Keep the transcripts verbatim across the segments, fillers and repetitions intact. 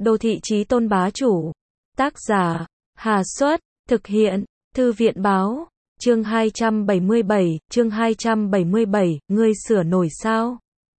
Đô thị chí tôn bá chủ. Tác giả, Hà Xuất, thực hiện, Thư viện báo, chương hai trăm bảy mươi bảy, chương hai trăm bảy mươi bảy, ngươi sửa nổi sao?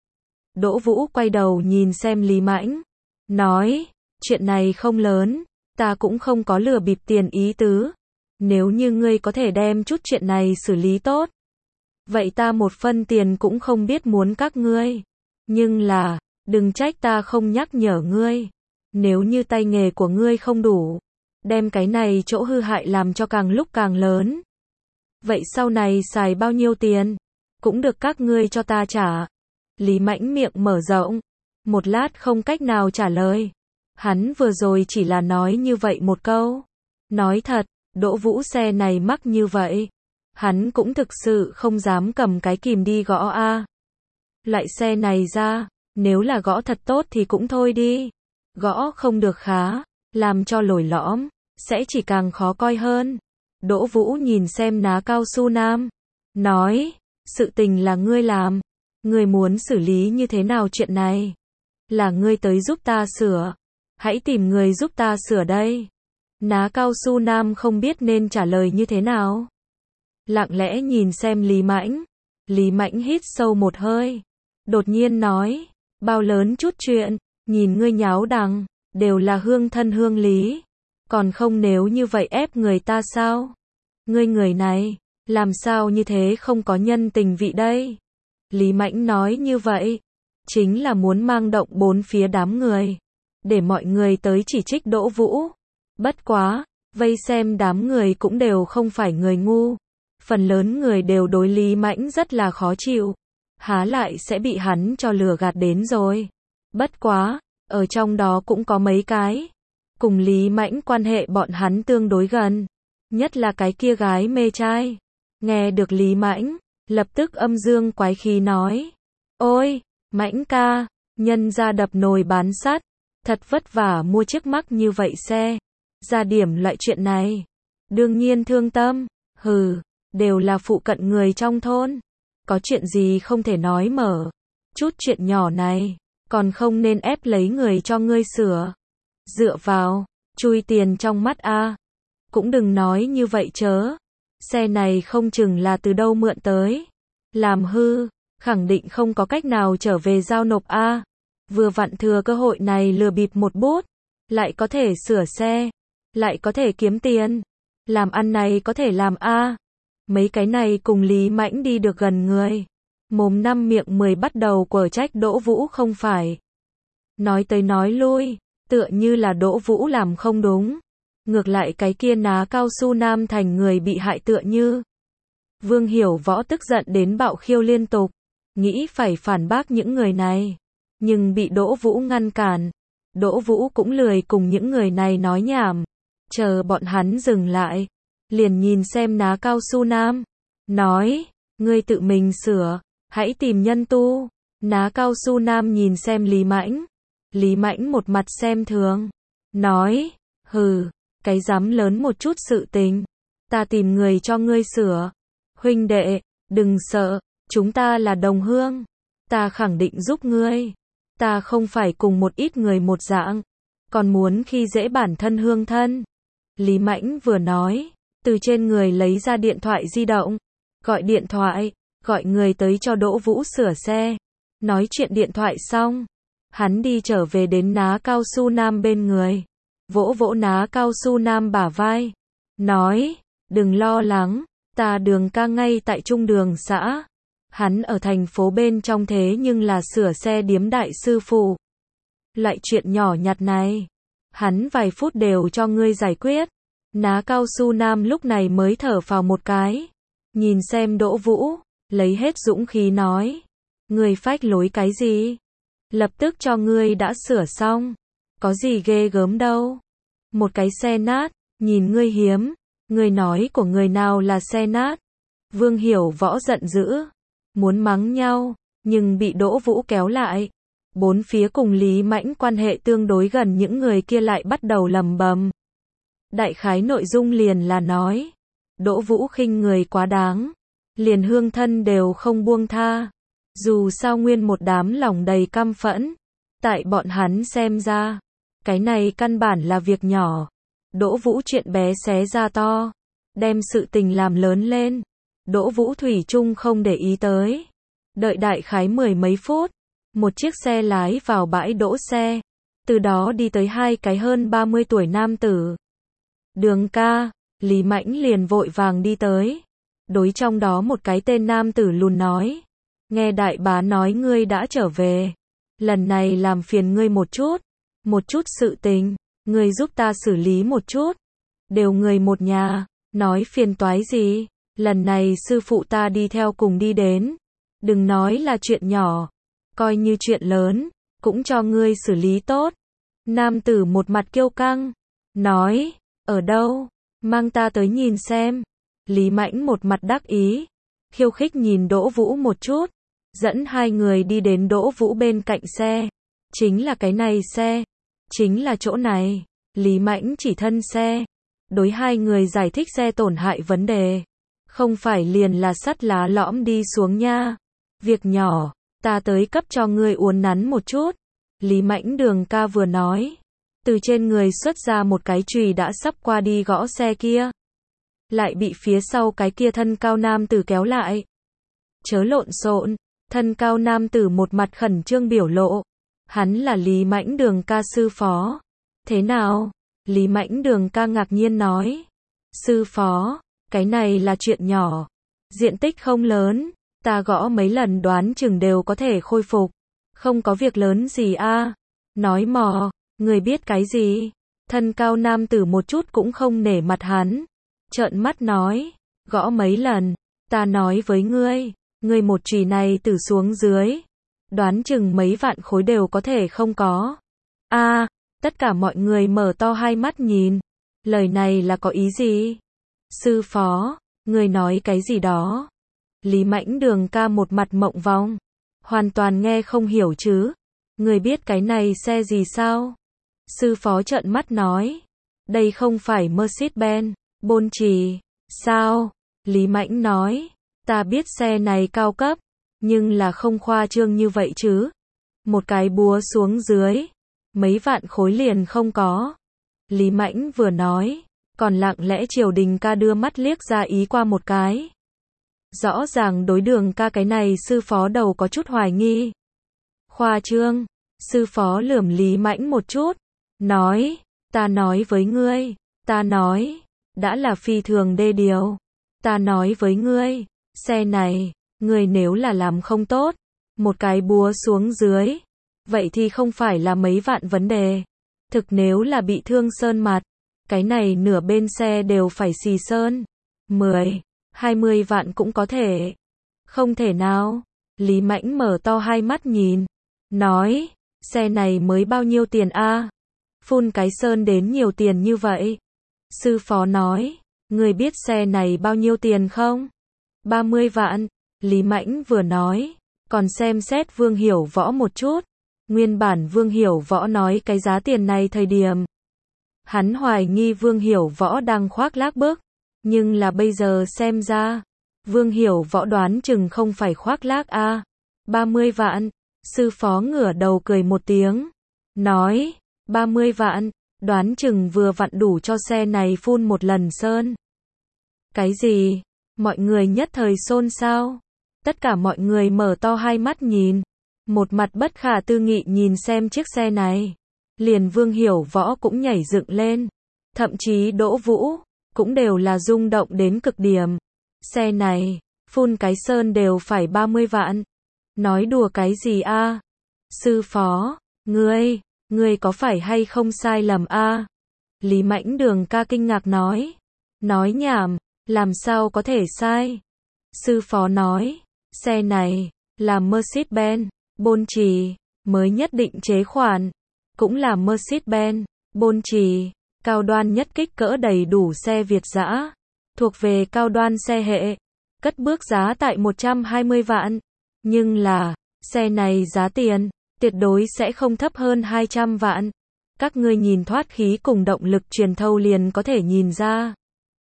Đỗ Vũ quay đầu nhìn xem Lý Mãnh, nói, chuyện này không lớn, ta cũng không có lừa bịp tiền ý tứ. Nếu như ngươi có thể đem chút chuyện này xử lý tốt, vậy ta một phân tiền cũng không biết muốn các ngươi. Nhưng là, đừng trách ta không nhắc nhở ngươi. Nếu như tay nghề của ngươi không đủ, đem cái này chỗ hư hại làm cho càng lúc càng lớn, vậy sau này xài bao nhiêu tiền, cũng được các ngươi cho ta trả. Lý Mãnh miệng mở rộng, một lát không cách nào trả lời. Hắn vừa rồi chỉ là nói như vậy một câu. Nói thật, Đỗ Vũ xe này mắc như vậy, hắn cũng thực sự không dám cầm cái kìm đi gõ a. Loại xe này ra, nếu là gõ thật tốt thì cũng thôi đi. Gõ không được khá, làm cho lồi lõm, sẽ chỉ càng khó coi hơn. Đỗ Vũ nhìn xem ná cao su nam, nói, sự tình là ngươi làm, ngươi muốn xử lý như thế nào chuyện này? Là ngươi tới giúp ta sửa, hãy tìm người giúp ta sửa đây. Ná cao su nam không biết nên trả lời như thế nào. Lặng lẽ nhìn xem Lý Mãnh, Lý Mãnh hít sâu một hơi, đột nhiên nói, bao lớn chút chuyện, nhìn ngươi nháo đằng, đều là hương thân hương lý, còn không nếu như vậy ép người ta sao? Ngươi người này, làm sao như thế không có nhân tình vị đây? Lý Mãnh nói như vậy, chính là muốn mang động bốn phía đám người, để mọi người tới chỉ trích Đỗ Vũ. Bất quá, vây xem đám người cũng đều không phải người ngu, phần lớn người đều đối Lý Mãnh rất là khó chịu, há lại sẽ bị hắn cho lừa gạt đến rồi. Bất quá, ở trong đó cũng có mấy cái cùng Lý Mãnh quan hệ bọn hắn tương đối gần, nhất là cái kia gái mê trai. Nghe được Lý Mãnh, lập tức âm dương quái khí nói, ôi, Mãnh ca, nhân ra đập nồi bán sắt, thật vất vả mua chiếc mắc như vậy xe, ra điểm loại chuyện này, đương nhiên thương tâm. Hừ, đều là phụ cận người trong thôn, có chuyện gì không thể nói mở, chút chuyện nhỏ này, còn không nên ép lấy người cho ngươi sửa. Dựa vào, chui tiền trong mắt a. Cũng đừng nói như vậy chớ. Xe này không chừng là từ đâu mượn tới. Làm hư, khẳng định không có cách nào trở về giao nộp a. Vừa vặn thừa cơ hội này lừa bịp một bút, lại có thể sửa xe, lại có thể kiếm tiền. Làm ăn này có thể làm a. Mấy cái này cùng Lý Mãnh đi được gần người, mồm năm miệng mười bắt đầu quở trách Đỗ Vũ không phải. Nói tới nói lui, tựa như là Đỗ Vũ làm không đúng. Ngược lại cái kia ná cao su nam thành người bị hại tựa như. Vương Hiểu Võ tức giận đến bạo khiêu liên tục, nghĩ phải phản bác những người này, nhưng bị Đỗ Vũ ngăn cản. Đỗ Vũ cũng lười cùng những người này nói nhảm, chờ bọn hắn dừng lại, liền nhìn xem ná cao su nam, nói, ngươi tự mình sửa, hãy tìm nhân tu. Ná cao su nam nhìn xem Lý Mãnh, Lý Mãnh một mặt xem thường, nói, hừ, cái dám lớn một chút sự tình, ta tìm người cho ngươi sửa. Huynh đệ, đừng sợ, chúng ta là đồng hương, ta khẳng định giúp ngươi, ta không phải cùng một ít người một dạng, còn muốn khi dễ bản thân hương thân. Lý Mãnh vừa nói, từ trên người lấy ra điện thoại di động, gọi điện thoại, gọi người tới cho Đỗ Vũ sửa xe. Nói chuyện điện thoại xong, hắn đi trở về đến ná cao su nam bên người, vỗ vỗ ná cao su nam bả vai, nói, đừng lo lắng, ta Đường ca ngay tại trung đường xã, hắn ở thành phố bên trong thế nhưng là sửa xe điếm đại sư phụ. Loại chuyện nhỏ nhặt này, hắn vài phút đều cho ngươi giải quyết. Ná cao su nam lúc này mới thở phào một cái, nhìn xem Đỗ Vũ, lấy hết dũng khí nói, ngươi phách lối cái gì? Lập tức cho ngươi đã sửa xong, có gì ghê gớm đâu. Một cái xe nát, nhìn ngươi hiếm, ngươi nói của người nào là xe nát? Vương Hiểu Võ giận dữ, muốn mắng nhau, nhưng bị Đỗ Vũ kéo lại. Bốn phía cùng Lý Mãnh quan hệ tương đối gần những người kia lại bắt đầu lầm bầm. Đại khái nội dung liền là nói, Đỗ Vũ khinh người quá đáng, liền hương thân đều không buông tha. Dù sao nguyên một đám lòng đầy căm phẫn, tại bọn hắn xem ra, Cái này căn bản là việc nhỏ. Đỗ Vũ chuyện bé xé ra to, đem sự tình làm lớn lên. Đỗ Vũ thủy chung không để ý tới. Đợi đại khái mười mấy phút, một chiếc xe lái vào bãi đỗ xe. Từ đó đi tới hai cái hơn ba mươi tuổi nam tử. Đường ca, Lý Mãnh liền vội vàng đi tới. Đối trong đó một cái tên nam tử lùn nói. Nghe đại bá nói ngươi đã trở về. Lần này làm phiền ngươi một chút. Một chút sự tình, ngươi giúp ta xử lý một chút. Đều người một nhà, nói phiền toái gì. Lần này sư phụ ta đi theo cùng đi đến. Đừng nói là chuyện nhỏ. Coi như chuyện lớn, cũng cho ngươi xử lý tốt. Nam tử một mặt kiêu căng. Nói, ở đâu? Mang ta tới nhìn xem. Lý Mãnh một mặt đắc ý. Khiêu khích nhìn Đỗ Vũ một chút. Dẫn hai người đi đến Đỗ Vũ bên cạnh xe. Chính là cái này xe. Chính là chỗ này. Lý Mãnh chỉ thân xe. Đối hai người giải thích xe tổn hại vấn đề. Không phải liền là sắt lá lõm đi xuống nha. Việc nhỏ, ta tới cấp cho ngươi uốn nắn một chút. Lý Mãnh đường ca vừa nói. Từ trên người xuất ra một cái chùy đã sắp qua đi gõ xe kia. Lại bị phía sau cái kia thân cao nam tử kéo lại. Chớ lộn xộn. Thân cao nam tử một mặt khẩn trương biểu lộ. Hắn là Lý Mãnh đường ca sư phó. Thế nào? Lý Mãnh đường ca ngạc nhiên nói. Sư phó, cái này là chuyện nhỏ. Diện tích không lớn. Ta gõ mấy lần đoán chừng đều có thể khôi phục. Không có việc lớn gì a. Nói mò, người biết cái gì? Thân cao nam tử một chút cũng không nể mặt hắn. Trợn mắt nói. Gõ mấy lần. Ta nói với ngươi. Ngươi một chùy này từ xuống dưới. Đoán chừng mấy vạn khối đều có thể không có. A, tất cả mọi người mở to hai mắt nhìn. Lời này là có ý gì? Sư phó, ngươi nói cái gì đó? Lý Mãnh đường ca một mặt mộng vong. Hoàn toàn nghe không hiểu chứ. Ngươi biết cái này xe gì sao? Sư phó trợn mắt nói. Đây không phải Mercedes-Benz, Bôn Trì. Sao? Lý Mãnh nói. Ta biết xe này cao cấp. Nhưng là không khoa trương như vậy chứ. Một cái búa xuống dưới. Mấy vạn khối liền không có. Lý Mãnh vừa nói. Còn lặng lẽ Triều Đình ca đưa mắt liếc ra ý qua một cái. Rõ ràng đối đường ca cái này sư phó đầu có chút hoài nghi. Khoa trương. Sư phó lườm Lý Mãnh một chút. Nói. Ta nói với ngươi. Ta nói. Đã là phi thường đê điều. Ta nói với ngươi. Xe này. Ngươi nếu là làm không tốt. Một cái búa xuống dưới. Vậy thì không phải là mấy vạn vấn đề. Thực nếu là bị thương sơn mặt. Cái này nửa bên xe đều phải xì sơn. mười, hai mươi vạn cũng có thể. Không thể nào. Lý Mãnh mở to hai mắt nhìn. Nói. Xe này mới bao nhiêu tiền a? Phun cái sơn đến nhiều tiền như vậy. Sư phó nói. Ngươi biết xe này bao nhiêu tiền không? ba mươi vạn. Lý Mãnh vừa nói. Còn xem xét Vương Hiểu Võ một chút. Nguyên bản Vương Hiểu Võ nói cái giá tiền này thời điểm. Hắn hoài nghi Vương Hiểu Võ đang khoác lác bức. Nhưng là bây giờ xem ra. Vương Hiểu Võ đoán chừng không phải khoác lác a. ba mươi vạn. Sư phó ngửa đầu cười một tiếng. Nói. ba mươi vạn. Đoán chừng vừa vặn đủ cho xe này phun một lần sơn. Cái gì? Mọi người nhất thời xôn xao. Tất cả mọi người mở to hai mắt nhìn. Một mặt bất khả tư nghị nhìn xem chiếc xe này. Liền Vương Hiểu Võ cũng nhảy dựng lên. Thậm chí Đỗ Vũ. Cũng đều là rung động đến cực điểm. Xe này. Phun cái sơn đều phải ba mươi vạn. Nói đùa cái gì a? Sư phó. Ngươi. Ngươi có phải hay không sai lầm a? Lý Mãnh đường ca kinh ngạc nói. Nói nhảm. Làm sao có thể sai? Sư phó nói. Xe này. Là Mercedes-Benz. Bôn Trì. Mới nhất định chế khoản. Cũng là Mercedes-Benz. Bôn Trì. Cao đoan nhất kích cỡ đầy đủ xe Việt dã. Thuộc về cao đoan xe hệ. Cất bước giá tại một trăm hai mươi vạn. Nhưng là. Xe này giá tiền. Tuyệt đối sẽ không thấp hơn hai trăm vạn. Các ngươi nhìn thoát khí cùng động lực truyền thâu liền có thể nhìn ra.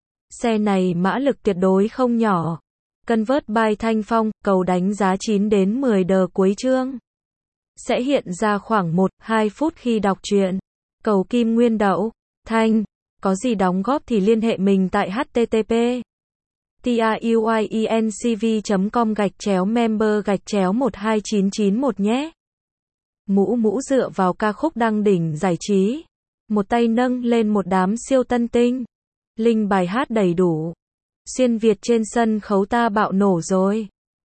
Xe này mã lực tuyệt đối không nhỏ. Convert by Thanh Phong, cầu đánh giá chín đến mười đờ cuối chương. Sẽ hiện ra khoảng một đến hai phút khi đọc truyện. Cầu Kim Nguyên Đậu. Thanh. Có gì đóng góp thì liên hệ mình tại http tiuyencv chấm com gạch chéo member gạch chéo một hai chín chín một nhé. Mũ mũ dựa vào ca khúc đăng đỉnh giải trí. Một tay nâng lên một đám siêu tân tinh. Link bài hát đầy đủ. Xuyên Việt trên sân khấu ta bạo nổ rồi.